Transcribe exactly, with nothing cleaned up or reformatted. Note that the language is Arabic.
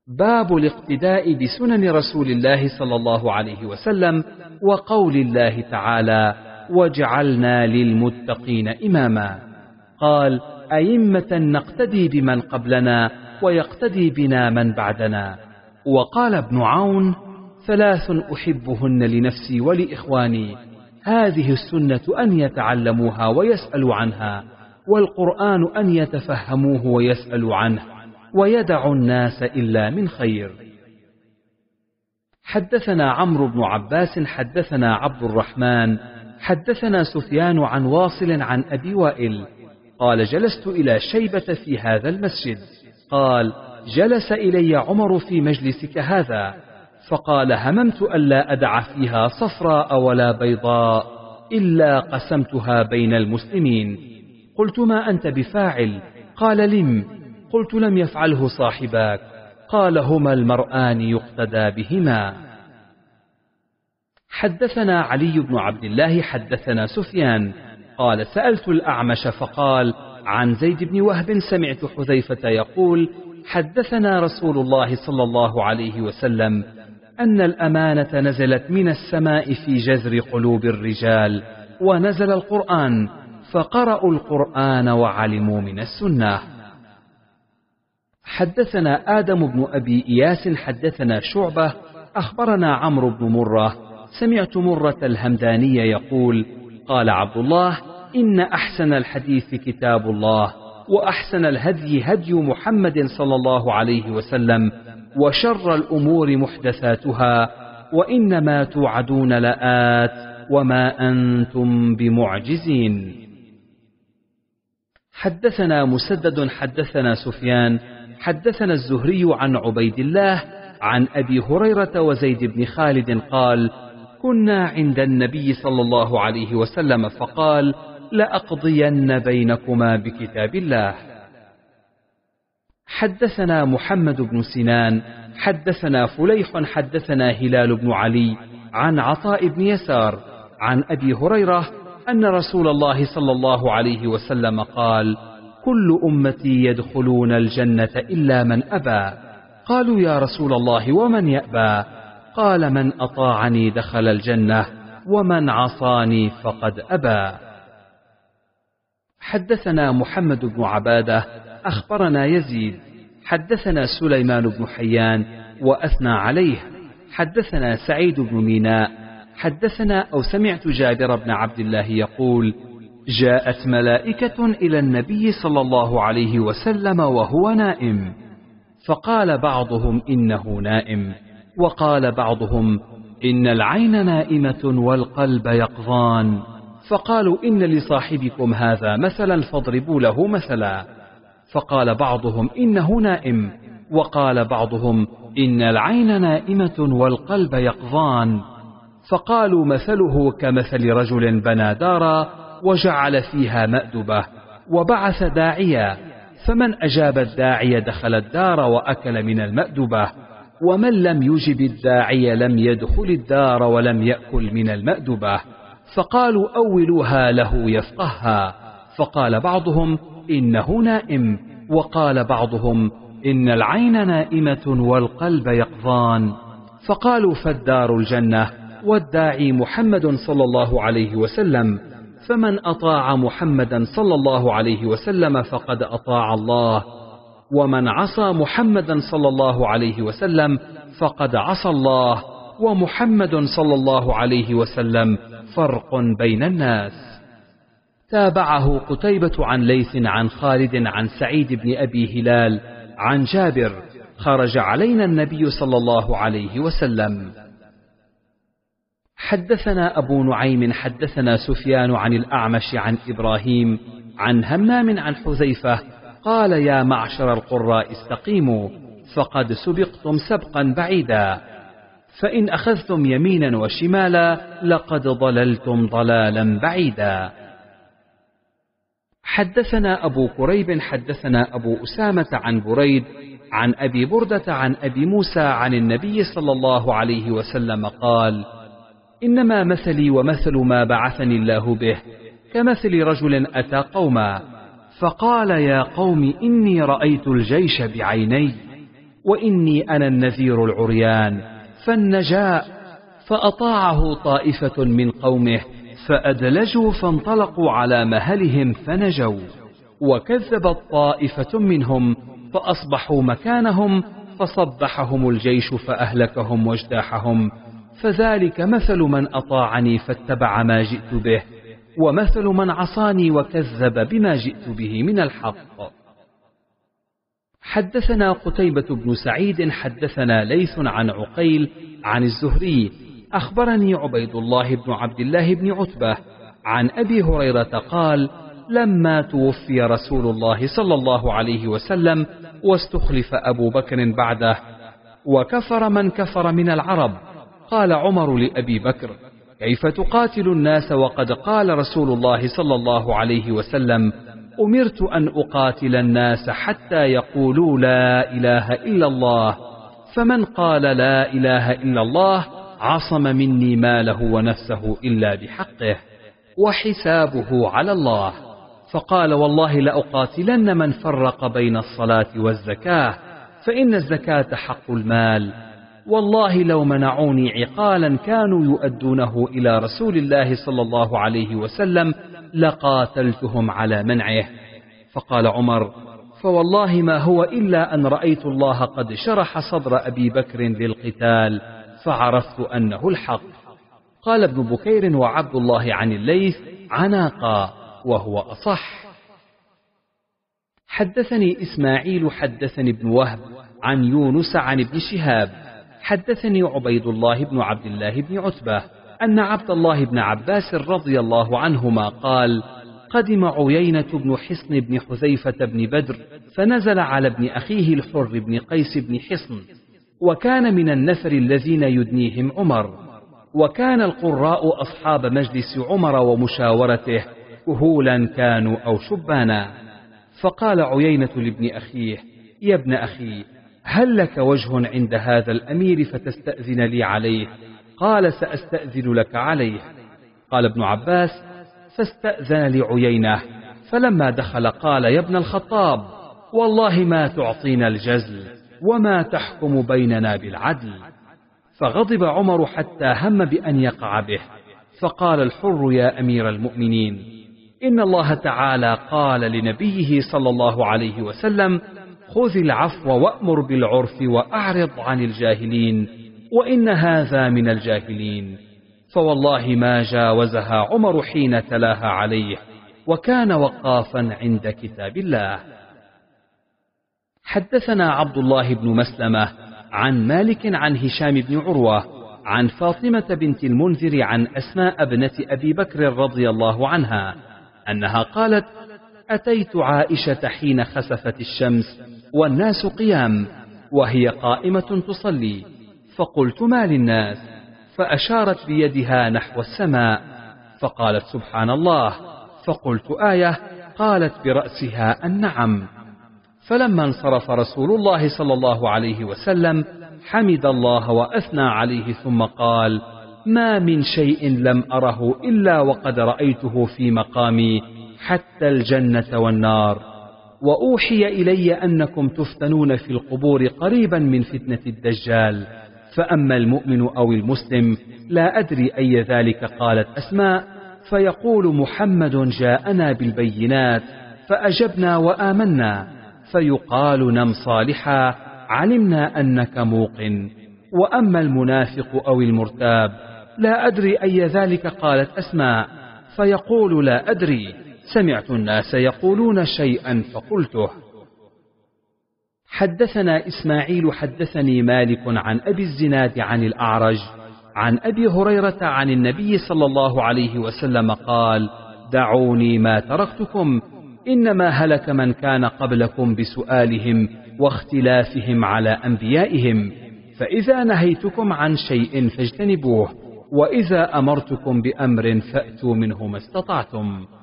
باب الاقتداء بسنن رسول الله صلى الله عليه وسلم وقول الله تعالى: وجعلنا للمتقين إماما. قال: أئمة نقتدي بمن قبلنا ويقتدي بنا من بعدنا. وقال ابن عون: ثلاث أحبهن لنفسي ولإخواني، هذه السنة أن يتعلموها ويسألوا عنها، والقرآن أن يتفهموه ويسألوا عنه، ويدع الناس إلا من خير. حدثنا عمرو بن عباس حدثنا عبد الرحمن حدثنا سفيان عن واصل عن أبي وائل قال: جلست إلى شيبة في هذا المسجد. قال: جلس إلي عمر في مجلسك هذا، فقال: هممت ألا أدع فيها صفراء ولا بيضاء إلا قسمتها بين المسلمين. قلت: ما أنت بفاعل؟ قال: لم. قلت: لم يفعله صاحباك؟ قال: هما المرآن يقتدى بهما. حدثنا علي بن عبد الله حدثنا سفيان قال: سألت الأعمش فقال: عن زيد بن وهب سمعت حذيفة يقول: حدثنا رسول الله صلى الله عليه وسلم أن الأمانة نزلت من السماء في جذر قلوب الرجال، ونزل القرآن فقرأوا القرآن وعلموا من السنة. حدثنا آدم بن أبي إياس حدثنا شعبة أخبرنا عمرو بن مرة سمعت مرة الهمداني يقول: قال عبد الله: إن أحسن الحديث كتاب الله، وأحسن الهدي هدي محمد صلى الله عليه وسلم، وشر الأمور محدثاتها، وإنما توعدون لآت وما أنتم بمعجزين. حدثنا مسدد حدثنا سفيان حدثنا الزهري عن عبيد الله عن أبي هريرة وزيد بن خالد قال: كنا عند النبي صلى الله عليه وسلم فقال: لأقضين بينكما بكتاب الله. حدثنا محمد بن سنان حدثنا فليح حدثنا هلال بن علي عن عطاء بن يسار عن أبي هريرة أن رسول الله صلى الله عليه وسلم قال: كل أمتي يدخلون الجنة إلا من أبى. قالوا: يا رسول الله ومن يأبى؟ قال: من أطاعني دخل الجنة، ومن عصاني فقد أبى. حدثنا محمد بن عبادة أخبرنا يزيد حدثنا سليمان بن حيان وأثنى عليه. حدثنا سعيد بن ميناء حدثنا أو سمعت جابر بن عبد الله يقول: جاءت ملائكة إلى النبي صلى الله عليه وسلم وهو نائم، فقال بعضهم: إنه نائم، وقال بعضهم: إن العين نائمة والقلب يقظان، فقالوا: إن لصاحبكم هذا مثلا فاضربوا له مثلا. فقال بعضهم: إنه نائم، وقال بعضهم: إن العين نائمة والقلب يقظان، فقالوا: مثله كمثل رجل بنى دارا وجعل فيها مأدبة وبعث داعيا، فمن أجاب الداعي دخل الدار وأكل من المأدبة، ومن لم يجب الداعي لم يدخل الدار ولم يأكل من المأدبة. فقالوا: أولوها له يفقهها. فقال بعضهم: إنه نائم، وقال بعضهم: إن العين نائمة والقلب يقظان. فقالوا: فالدار الجنة، والداعي محمد صلى الله عليه وسلم، فمن أطاع محمدا صلى الله عليه وسلم فقد أطاع الله، ومن عصى محمدا صلى الله عليه وسلم فقد عصى الله، ومحمد صلى الله عليه وسلم فرق بين الناس. تابعه قتيبة عن ليث عن خالد عن سعيد بن أبي هلال عن جابر: خرج علينا النبي صلى الله عليه وسلم. حدثنا أبو نعيم حدثنا سفيان عن الأعمش عن إبراهيم عن همام عن حذيفة قال: يا معشر القراء استقيموا، فقد سبقتم سبقا بعيدا، فإن أخذتم يمينا وشمالا لقد ضللتم ضلالا بعيدا. حدثنا أبو كريب حدثنا أبو أسامة عن بريد عن أبي بردة عن أبي موسى عن النبي صلى الله عليه وسلم قال: إنما مثلي ومثل ما بعثني الله به كمثل رجل أتى قوما فقال: يا قوم إني رأيت الجيش بعيني، وإني أنا النذير العريان فالنجاء. فأطاعه طائفة من قومه فأدلجوا فانطلقوا على مهلهم فنجوا، وكذبت طائفة منهم فأصبحوا مكانهم فصبحهم الجيش فأهلكهم واجتاحهم. فذلك مثل من أطاعني فاتبع ما جئت به، ومثل من عصاني وكذب بما جئت به من الحق. حدثنا قتيبة بن سعيد حدثنا ليث عن عقيل عن الزهري أخبرني عبيد الله بن عبد الله بن عتبة عن أبي هريرة قال: لما توفي رسول الله صلى الله عليه وسلم واستخلف أبو بكر بعده وكفر من كفر من العرب، قال عمر لأبي بكر: كيف تقاتل الناس وقد قال رسول الله صلى الله عليه وسلم: أمرت أن أقاتل الناس حتى يقولوا لا إله إلا الله، فمن قال لا إله إلا الله عصم مني ماله ونفسه إلا بحقه وحسابه على الله. فقال: والله لأقاتلن من فرق بين الصلاة والزكاة، فإن الزكاة حق المال. والله لو منعوني عقالا كانوا يؤدونه إلى رسول الله صلى الله عليه وسلم لقاتلتهم على منعه. فقال عمر: فوالله ما هو إلا أن رأيت الله قد شرح صدر أبي بكر للقتال فعرفت أنه الحق. قال ابن بكير وعبد الله عن الليث عناقا، وهو أصح. حدثني إسماعيل حدثني ابن وهب عن يونس عن ابن شهاب حدثني عبيد الله بن عبد الله بن عتبة أن عبد الله بن عباس رضي الله عنهما قال: قدم عيينة بن حصن بن حذيفة بن بدر فنزل على ابن أخيه الحر بن قيس بن حصن، وكان من النفر الذين يدنيهم عمر، وكان القراء أصحاب مجلس عمر ومشاورته كهولا كانوا أو شبانا. فقال عيينة لابن أخيه: يا ابن أخي، هل لك وجه عند هذا الأمير فتستأذن لي عليه؟ قال: سأستأذن لك عليه. قال ابن عباس: فاستأذن لعيينة، فلما دخل قال: يا ابن الخطاب، والله ما تعطينا الجزل وما تحكم بيننا بالعدل. فغضب عمر حتى هم بأن يقع به، فقال الحر: يا أمير المؤمنين، إن الله تعالى قال لنبيه صلى الله عليه وسلم: خذ العفو وأمر بالعرف وأعرض عن الجاهلين، وإن هذا من الجاهلين. فوالله ما جاوزها عمر حين تلاها عليه، وكان وقافا عند كتاب الله. حدثنا عبد الله بن مسلمة عن مالك عن هشام بن عروة عن فاطمة بنت المنذر عن أسماء ابنة أبي بكر رضي الله عنها أنها قالت: أتيت عائشة حين خسفت الشمس والناس قيام وهي قائمة تصلي، فقلت: ما للناس؟ فأشارت بيدها نحو السماء، فقالت: سبحان الله. فقلت: آية؟ قالت برأسها: النعم. فلما انصرف رسول الله صلى الله عليه وسلم حمد الله وأثنى عليه ثم قال: ما من شيء لم أره إلا وقد رأيته في مقامي حتى الجنة والنار، وأوحي إلي أنكم تفتنون في القبور قريبا من فتنة الدجال، فأما المؤمن أو المسلم لا أدري أي ذلك. قالت أسماء: فيقول محمد جاءنا بالبينات فأجبنا وآمنا، فيقال: نم صالحا علمنا أنك موقن. وأما المنافق أو المرتاب لا أدري أي ذلك. قالت أسماء: فيقول: لا أدري، سمعت الناس يقولون شيئا فقلته. حدثنا إسماعيل حدثني مالك عن أبي الزناد عن الأعرج عن أبي هريرة عن النبي صلى الله عليه وسلم قال: دعوني ما تركتكم، إنما هلك من كان قبلكم بسؤالهم واختلافهم على أنبيائهم، فإذا نهيتكم عن شيء فاجتنبوه، وإذا أمرتكم بأمر فأتوا منه ما استطعتم.